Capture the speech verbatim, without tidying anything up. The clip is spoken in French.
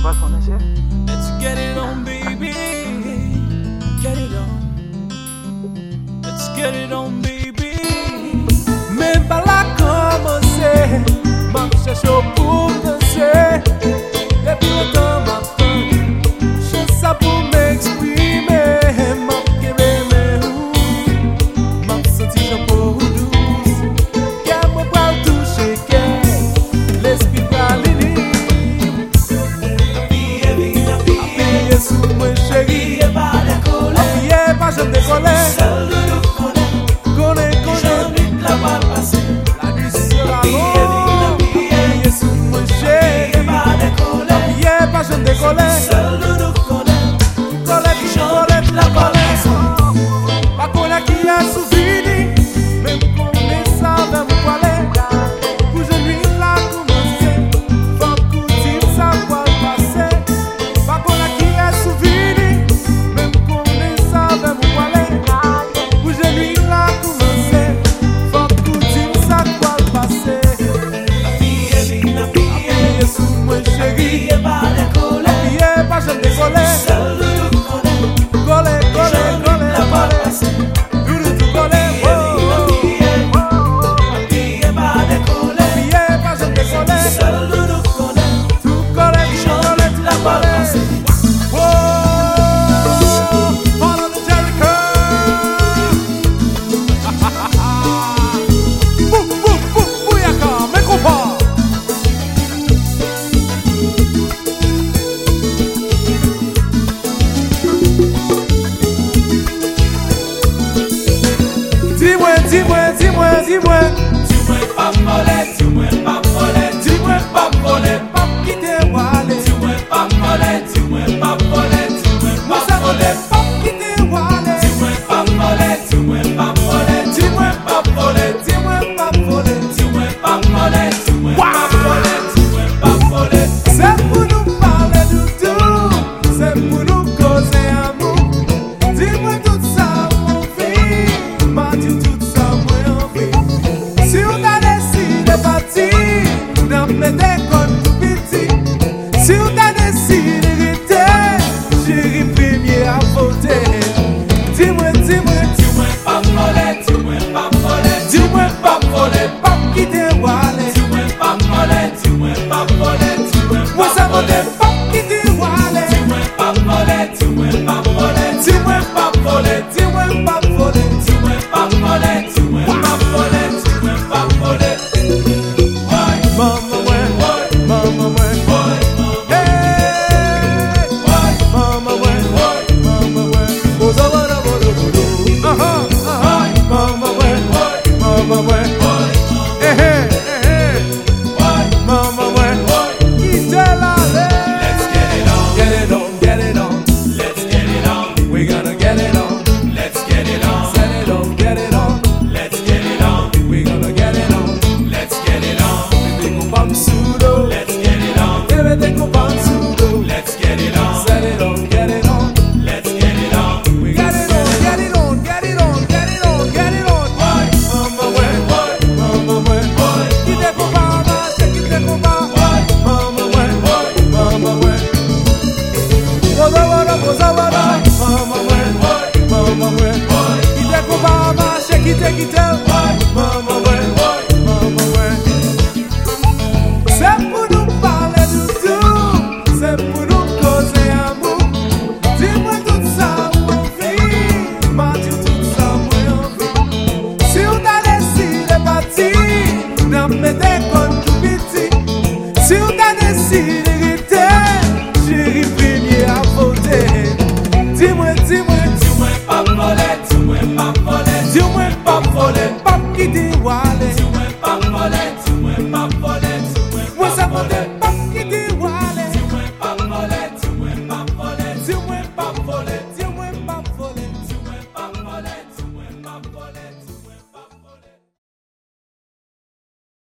pas connaître. Let's get it on, baby. Get it on. Let's get it on, baby. Même pas la commencer, m'a cherché pour danser. Depuis longtemps m'attend, je sais pour m'exprimer. M'a qu'aimé mes roues, m'a senti j'en pour douce. Qu'elle m'a pas touché, qu'elle l'esprit va l'île. Appuyez sous moi chérie, appuyez pas je décolle. Connais, connais, La balle passée. la nuit sera longue. Appuyez sous moi chérie, appuyez pas je décolle. Seul de nous connaît. Colette, colette, la colette. Pas connaît qui a souvenu, même qu'on est ça dans mon palais. Pour je lui la commencer, faut qu'on dise ça quoi passer. Pas connaît qui a souvenu, même qu'on est ça dans mon palais. Pour je lui la commencer, faut qu'on dise ça quoi passer. Appuyez sous moi chérie, appuyez pas je décolle. Collé, collé, collé, collé. Doudou tout collé, oh, oh, oh. Appuyez pas je décolle. Tout collé, collé, tout collé. Oh, follow the Jericho. Bou, bou, bou, bouyaka, me compas. Dis-moi, dis-moi, dis-moi, dis-moi. Dis-moi pas voler, dis-moi pas voler, dis-moi pas voler, Pas quitter Wale. dis-moi pas voler, dis-moi pas voler, dis-moi Moi pas ça voler, voulait pas quitter Wale. dis-moi pas voler, dis-moi pas voler, dis-moi pas voler, Dis-moi pas voler. dis-moi pas voler, dis-moi pas voler, dis-moi pas voler. C'est pour nous parler du tout, c'est pour nous causer amour. Dis-moi tout ça, mon fils, m'a dit tout ça, moi envie. Si on a décidé de partir, n'a pas d'école tout petit. Si on a décidé de rester, j'ai premier à voter. Dis-moi, dis-moi, Dis-moi pas voler, dis-moi pas voler, dis-moi pas voler, pas quitter Wale. dis-moi pas voler, dis-moi pas voler, dis-moi Moi pas ça voler, voulait pas quitter Wale. dis-moi pas voler, dis-moi pas voler, Dis-moi pas voler, dis-moi pas voler. dis-moi pas voler, dis-moi pas voler, dis-moi pas voler. Ouais, Mama ouais, ouais, mama ouais, ouais, hey, ouais, mama ouais, ouais, mama ouais, boza wara wara wara, aha, aha, mama ouais, mama ouais, eh eh eh eh, mama ouais, quitte la Let's get it on, get it on, get it on, let's get it on, we gonna get it on, let's get it on, set it on, get it on, let's get it on, we gonna get it on, let's get it on, baby go pam sudo, let's get it on, baby go pam sudo, let's get it on, set it on, get it on. let's get it on. We get it on, get it on, get it on, get it on, get it on. Why? Mama way, mama way, quitte combat, c'est quitte combat. Mama way, mama way. Boza wara, boza wara. Mama way, mama way. Quitte combat, c'est quitte quitte. Mama way, mama way. C'est pour nous parler du tout, c'est pour nous causer amour. Dis-moi tout ça, mon fils, m'a dit tout ça, moi envie. Si on a décidé de partir, n'a pas d'école tout petit. Si on a décidé